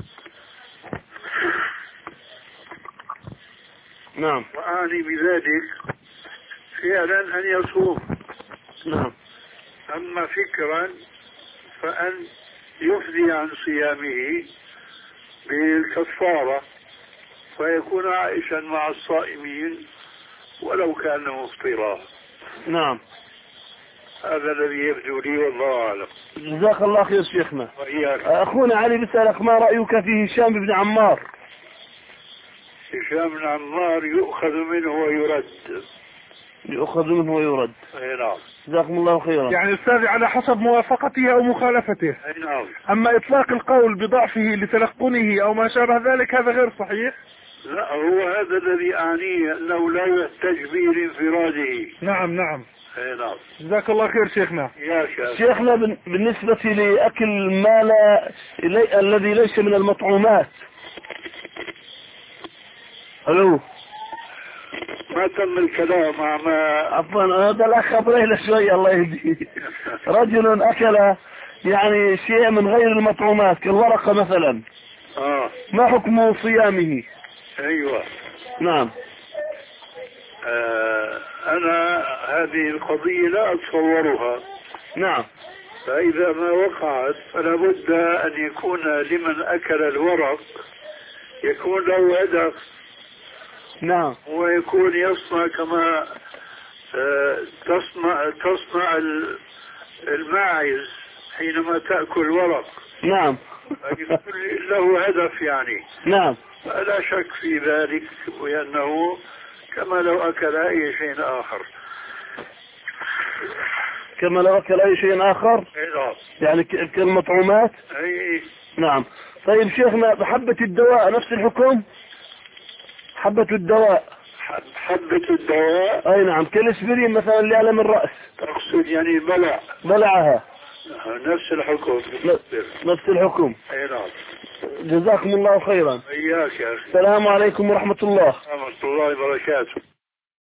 نعم. وأعني بذلك فعلا أن يصوم. نعم. أما فكرا فأن يفدي عن صيامه بالكفارة ويكون عائشا مع الصائمين ولو كان مفطرا. نعم. هذا الذي يبدو لي والله أعلم. جزاك الله خير شيخنا. وإياك. أخونا علي بيسألك ما رأيك في هشام بن عمار؟ هشام بن عمار يؤخذ منه ويرد. يؤخذ منه ويرد. أي نعم. جزاكم الله خيرا. يعني أستاذ على حسب موافقته أو مخالفته. أي نعم. أما إطلاق القول بضعفه لتلقنه أو ما شابه ذلك هذا غير صحيح. لا، هو هذا الذي أعنيه أنه لا يحتج به لانفراده. نعم نعم. أي نعم. جزاك الله خير شيخنا. يا شيخ. شيخنا بالنسبة لأكل ما لا إلي... الذي ليس من المطعومات. ألو. ما تم الكلام مع ما عفوا هذا الأخ أبريل شوية الله يهديه. رجل أكل يعني شيء من غير المطعومات كالورقة مثلا. آه. ما حكم صيامه؟ أيوة. نعم. آه أنا هذه القضية لا أتصورها. نعم. فإذا ما وقعت فلا بد أن يكون لمن أكل الورق يكون له هدف. نعم. ويكون يصنع كما آه تصنع تصنع الماعز حينما تأكل ورق. نعم. له هدف يعني. نعم. لا شك في ذلك وأنه كما لو أكل أي شيء آخر. كما لو أكل أي شيء آخر. نعم. يعني كالمطعومات. أي. نعم. طيب شيخنا حبة الدواء نفس الحكم؟ حبة الدواء. حبة الدواء. أي نعم كالاسبرين مثلا لألم الرأس. تقصد يعني بلع. بلعها. نفس الحكم. نفس الحكم. أي نعم. جزاكم الله خيرا. إياك يا أخي. السلام عليكم ورحمة الله. ورحمة الله وبركاته.